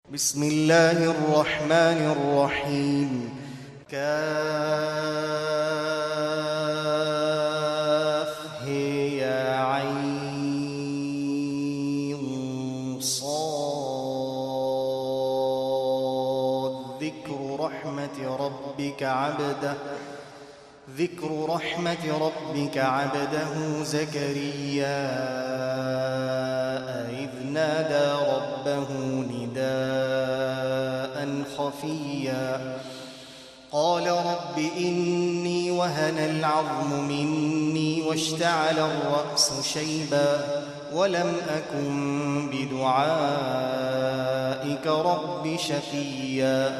بسم الله الرحمن الرحيم. كاف يا عين صاد. ذكر رحمة ربك عبده زكريا إذ نادى ربه نداء خفيا قال رب إني وهن العظم مني واشتعل الرأس شيبا ولم أكن بدعائك رب شقيا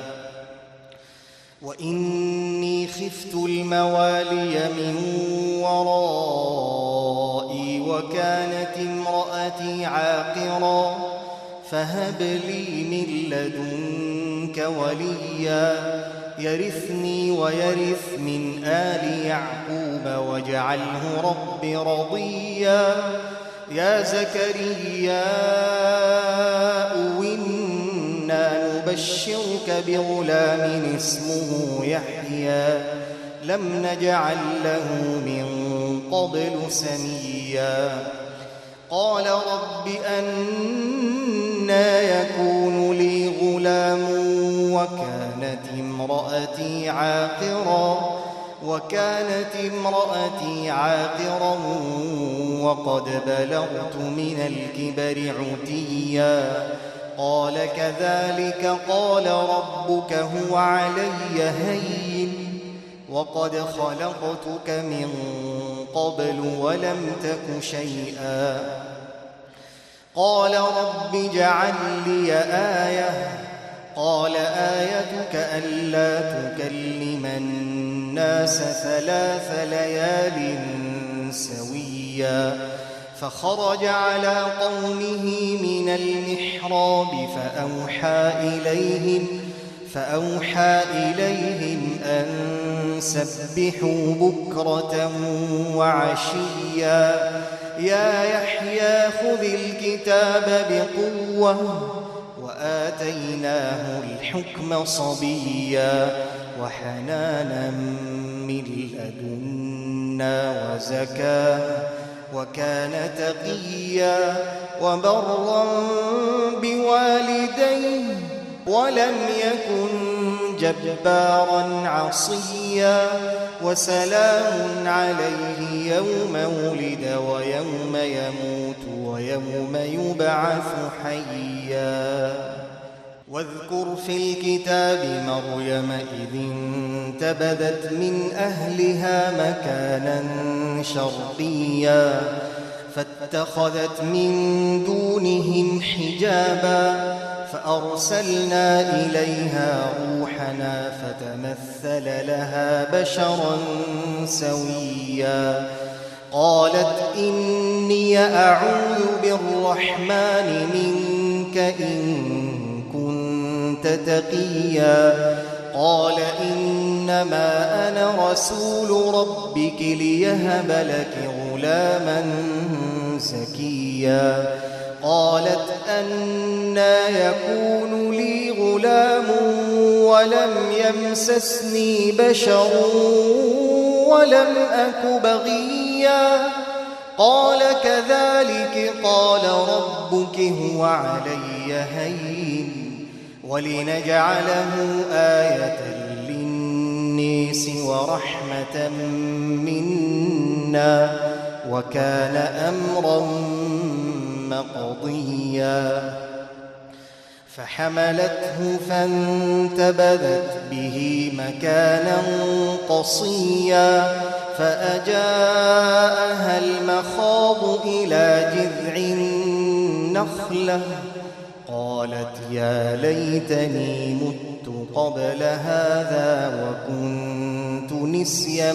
وإني خفت الموالي من ورائي وكانت امرأتي عاقرا فهب لي من لدنك وليا يرثني ويرث من آل يعقوب واجعله رب رضيا يا زكريا إنا نبشرك بغلام اسمه يحيى لم نجعل له من قبل سميا قال رب أنى يكون لي غلام وكانت امرأتي عاقرا وقد بلغت من الكبر عتيا قال كذلك قال ربك هو علي هين وقد خلقتك من قبل ولم تك شيئا قال رب اجعل لي آية قال آيتك ألا تكلم الناس 3 ليال سويا فخرج على قومه من المحراب فأوحى إليهم أن سبحوا بكرة وعشيا يا يحيى خذ الكتاب بقوة وآتيناه الحكم صبيا وحنانا من لدنا وزكاة وكان تقيا وبرا بوالديه ولم يكن جبارا عصيا وسلام عليه يوم ولد ويوم يموت ويوم يبعث حيا واذكر في الكتاب مريم إذ انتبذت من أهلها مكانا شرقيا فاتخذت من دونهم حجابا فأرسلنا إليها روحنا فتمثل لها بشرا سويا قالت إني أعوذ بالرحمن منك إن كنت تقيا قال إنما أنا رسول ربك ليهب لك غلاما زكيا قالت أنى يكون لي غلام ولم يمسسني بشر ولم أك بغيا قال كذلك قال ربك هو علي هين ولنجعله آية للناس ورحمة منا وكان أمرا مقضيا فحملته فانتبذت به مكانا قصيا فأجاءها المخاض إلى جذع النخلة قالت يا ليتني مت قبل هذا وكنت نسيا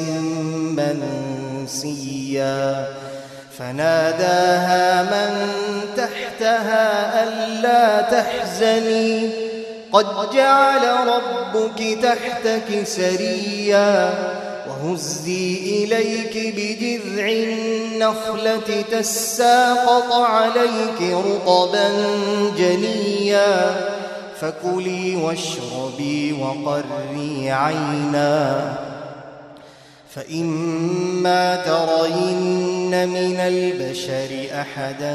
منسيا فناداها من تحتها ألا تحزني قد جعل ربك تحتك سريا وهزي إليك بجذع النخلة تساقط عليك رطبا جنيا فكلي واشربي وقري عينا، فإما ترين من البشر أحدا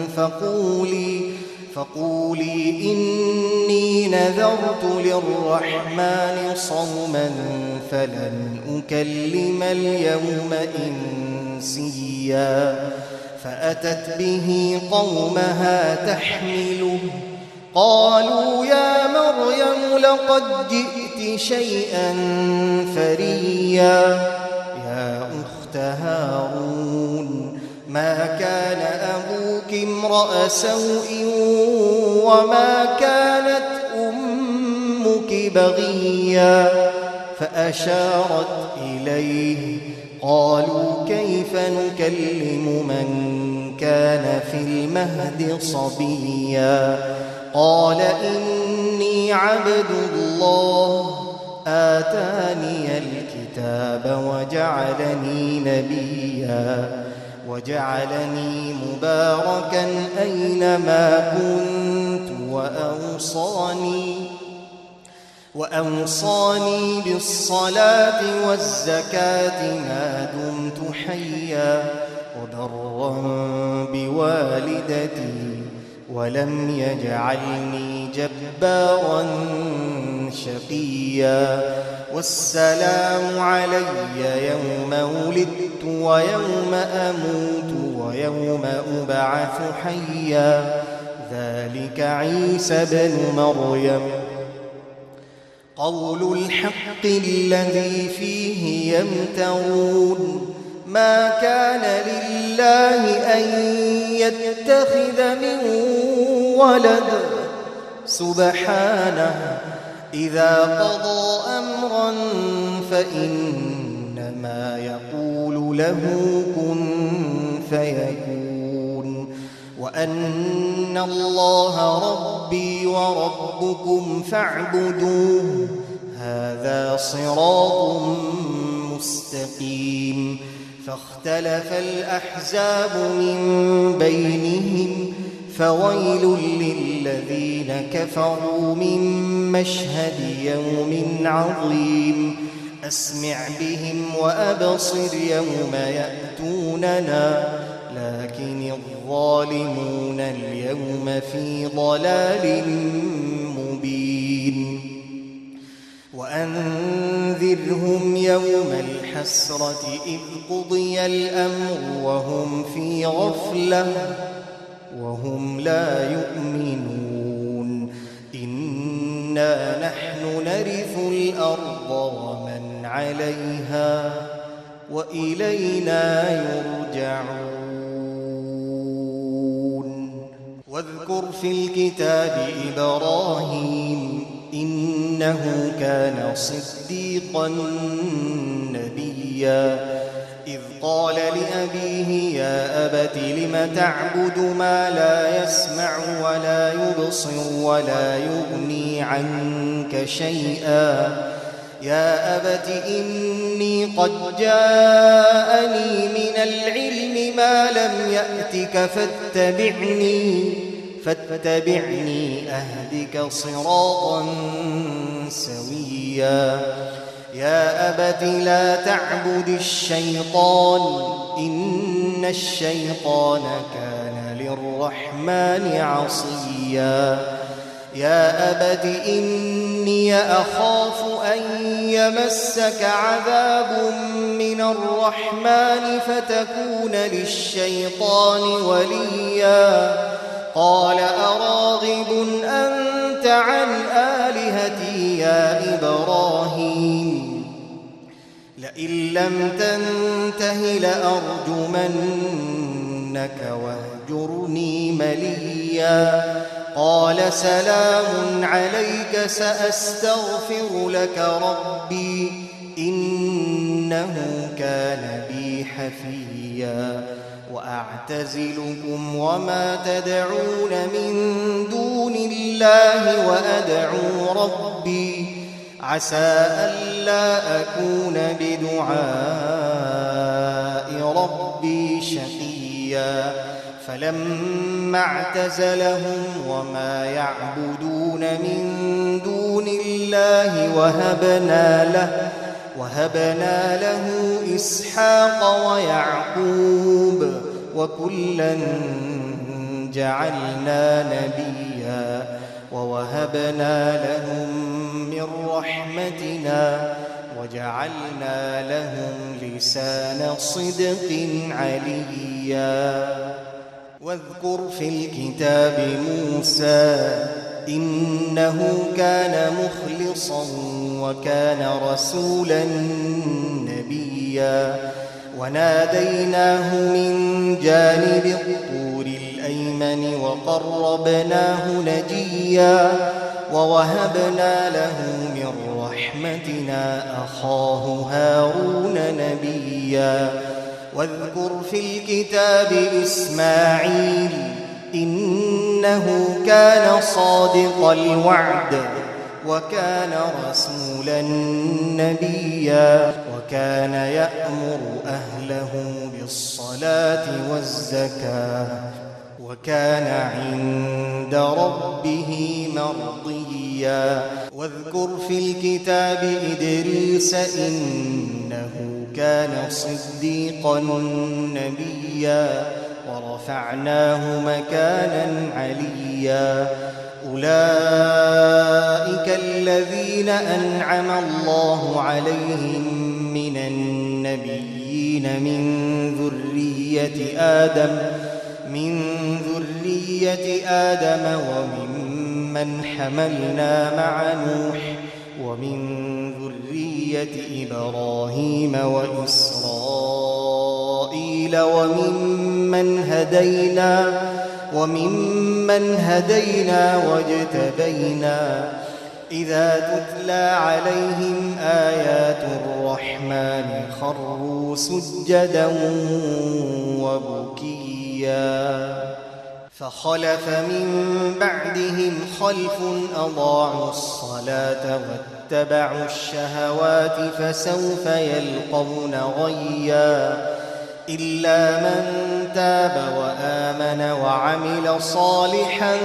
فقولي إني نذرت للرحمن صوما فلن أكلم اليوم إنسيا. فأتت به قومها تحمله قالوا يا مريم لقد جئت شيئا فريا. يا أخت هارون ما كان أبوك امرأ سوء وما كانت أمك بغيا. فأشارت إليه قالوا كيف نكلم من كان في المهد صبيا. قال إني عبد الله آتاني الكتاب وجعلني نبيا وجعلني مباركا أينما كنت وأوصاني بالصلاة والزكاة ما دمت حيا وبرا بوالدتي ولم يجعلني جبارا شقيا. والسلام علي يوم ولدت ويوم أموت ويوم أبعث حيا. ذلك عيسى بن مريم قول الحق الذي فيه يمترون. ما كان لله أن يتخذ من ولد سبحانه إذا قضى أمرا فإنما يقول له كن فيكون. وأن الله ربي وربكم فاعبدوه هذا صراط مستقيم. فاختلف الأحزاب من بينهم فويل للذين كفروا من مشهد يوم عظيم. أسمع بهم وأبصر يوم يأتوننا لكن الظالمون اليوم في ضلال مبين. وأنذرهم يوم الحسرة إذ قضي الأمر وهم في غفلة وهم لا يؤمنون. إنا نحن نرث الأرض ومن عليها وإلينا يرجعون. واذكر في الكتاب إبراهيم إنه كان صديقا نبيا. إذ قال لأبيه يا أبت لم تعبد ما لا يسمع ولا يبصر ولا يغني عنك شيئا. يا أبت إني قد جاءني من العلم ما لم يأتك فاتبعني أهدك صراطا سويا. يا أبت لا تعبد الشيطان إن الشيطان كان للرحمن عصيا. يا أبت إني أخاف أن يمسك عذاب من الرحمن فتكون للشيطان وليا. قال أراغب أنت عن آلهتي يا إبراهيم لئن لم تنته لأرجمنك واهجرني مليا. قال سلام عليك سأستغفر لك ربي إنه كان بي حفيا. وأعتزلكم وما تدعون من دون الله وأدعو ربي عسى ألا أكون بدعاء ربي شقيا. فلما اعتزلهم وما يعبدون من دون الله وهبنا له إسحاق ويعقوب وكلا جعلنا نبيا ووهبنا لهم من رحمتنا وجعلنا لهم لسان صدق عليا واذكر في الكتاب موسى إنه كان مخلصا وكان رسولا نبيا وناديناه من جانب الطور الأيمن وقربناه نجيا ووهبنا له من رحمتنا أخاه هارون نبيا واذكر في الكتاب إسماعيل إنه كان صادق الوعد وكان رسولا نبيا وكان يأمر أهله بالصلاة والزكاة وكان عند ربه مرضيا واذكر في الكتاب إدريس إنه كان صديقا نبيا ورفعناه مكانا عليا أولئك الذين أنعم الله عليهم من النبيين من ذرية آدم وممن حملنا مع نوح ومن ذرية إبراهيم وإسرائيل وممن هدينا واجتبينا إذا تتلى عليهم آيات الرحمن خروا سجدا وبكيا فخلف من بعدهم خلف أضاعوا الصلاة واتبعوا الشهوات فسوف يلقون غيا إلا من تاب وآمن وعمل صالحا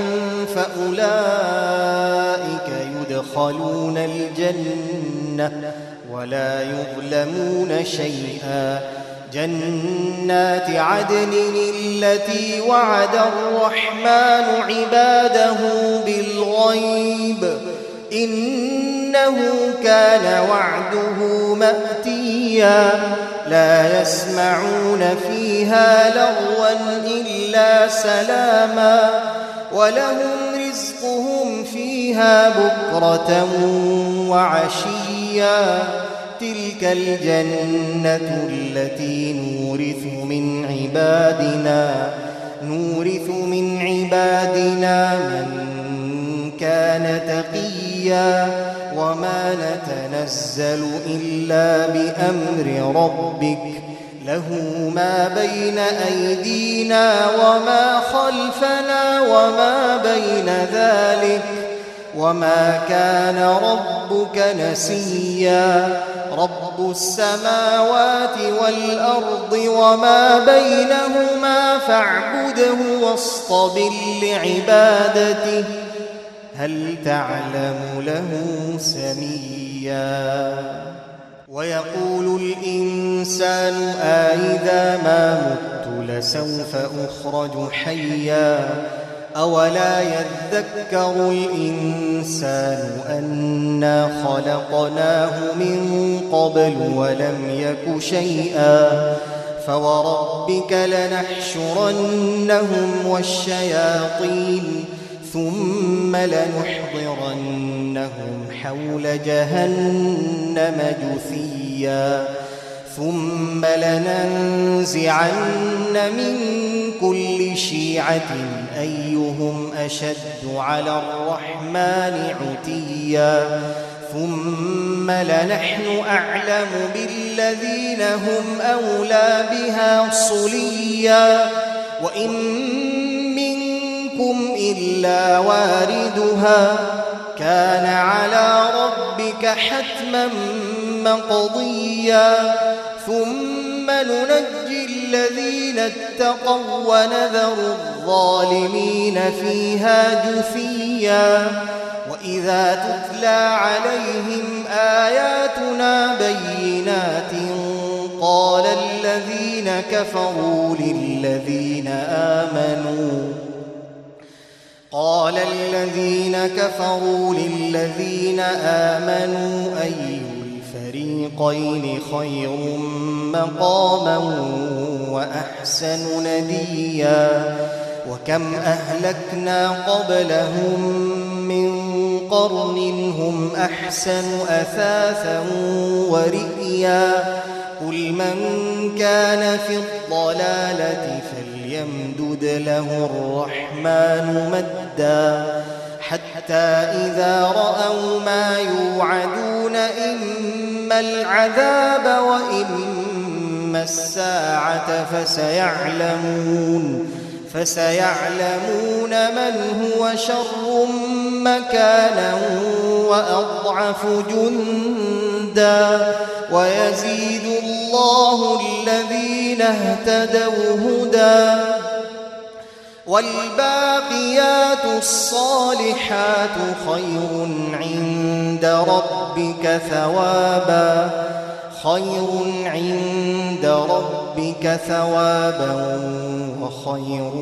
فأولئك يدخلون الجنة ولا يظلمون شيئا جنات عدن التي وعد الرحمن عباده بالغيب إنه كان وعده مأتيا لا يسمعون فيها لغوا إلا سلاما ولهم رزقهم فيها بكرة وعشيا تلك الجنة التي نورث من عبادنا من كان تقيا وما نتنزل إلا بأمر ربك له ما بين أيدينا وما خلفنا وما بين ذلك وما كان ربك نسيا رب السماوات والأرض وما بينهما فاعبده واصطبر لعبادته هل تعلم له سميا ويقول الإنسان أإذا ما مت لسوف أخرج حيا أولا يذكر الإنسان أنا خلقناه من قبل ولم يك شيئا فوربك لنحشرنهم والشياطين ثم لنحضرنهم حول جهنم جثيا ثم لننزعن من كل شيعة أيهم أشد على الرحمن عتيا ثم لنحن أعلم بالذين هم أولى بها صليا وإن منكم إلا واردها كان على ربك حتما مقضيا ثم ننجي الذين اتقوا ونذر الظالمين فيها جثيا وإذا تتلى عليهم آياتنا بينات قال الذين كفروا للذين آمنوا أي الفريقين خير مقاما وأحسن نديا وكم أهلكنا قبلهم من قرن هم أحسن أثاثا ورئيا قل من كان في الضلالة فليمدد له الرحمن مدا حتى إذا رأوا ما يوعدون إما العذاب وإما الساعة فسيعلمون من هو شر مكانا وأضعف جندا ويزيد الله الذين اهتدوا هدى والباقيات الصالحات خير عند ربك ثوابا وخير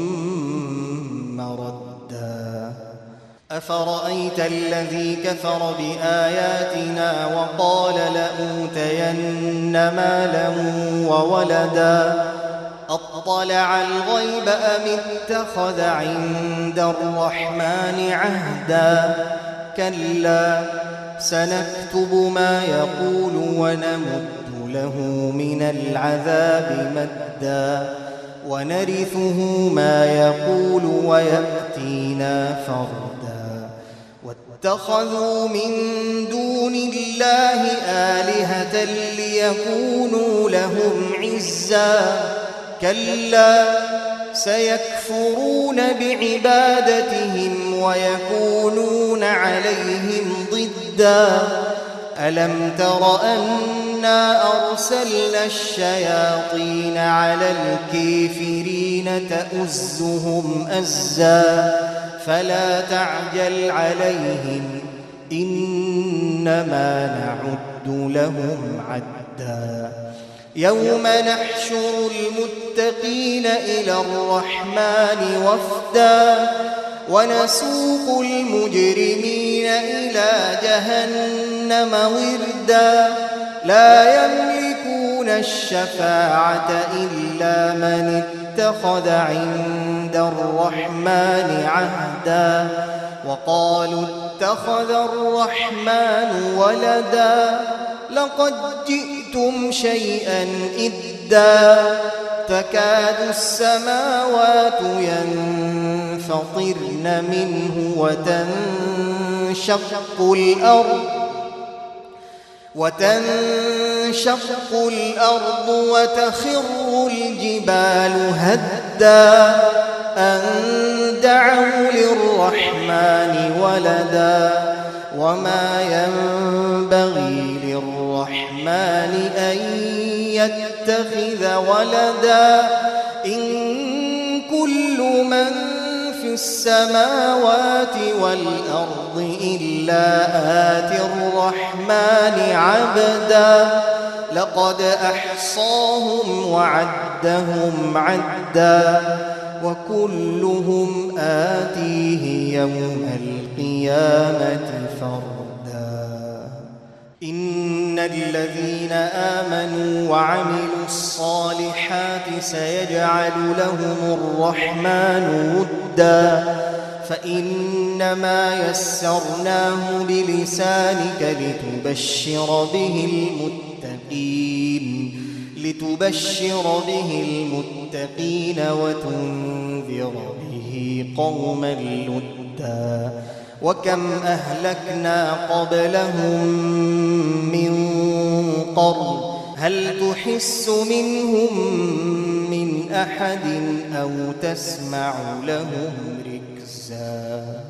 مردا أفرأيت الذي كفر بآياتنا وقال لأوتين مالا وولدا أطلع الغيب أم اتخذ عند الرحمن عهدا كلا سنكتب ما يقول ونمد له من العذاب مدا ونرثه ما يقول ويأتينا فردا واتخذوا من دون الله آلهة ليكونوا لهم عزا كلا سيكفرون بعبادتهم ويكونون عليهم ضدا ألم تر أنا أرسلنا الشياطين على الكافرين تؤزهم أزا فلا تعجل عليهم إنما نعد لهم عدا يوم نحشر المتقين إلى الرحمن وفدا ونسوق المجرمين إلى جهنم وردا لا يملكون الشفاعة إلا من اتخذ عند الرحمن عهدا وقالوا اتخذ الرحمن ولدا لقد جئتم شيئا إدا تكاد السماوات ينفطرن منه وتنشق الأرض وتخر الجبال هدا أن دعوا للرحمن ولدا وما ينبغي للرحمن أن يتخذ ولدا إن كل من في السماوات والأرض إلا آتي الرحمن عبدا لقد أحصاهم وعدهم عدا وكلهم آتيه يوم القيامة فردا إن الذين آمنوا وعملوا الصالحات سيجعل لهم الرحمن ودا فإنما يسرناه بلسانك لتبشر به المتقين وتنذر به قوما لدا وكم أهلكنا قبلهم من قرن هل تحس منهم من أحد أو تسمع لهم ركزا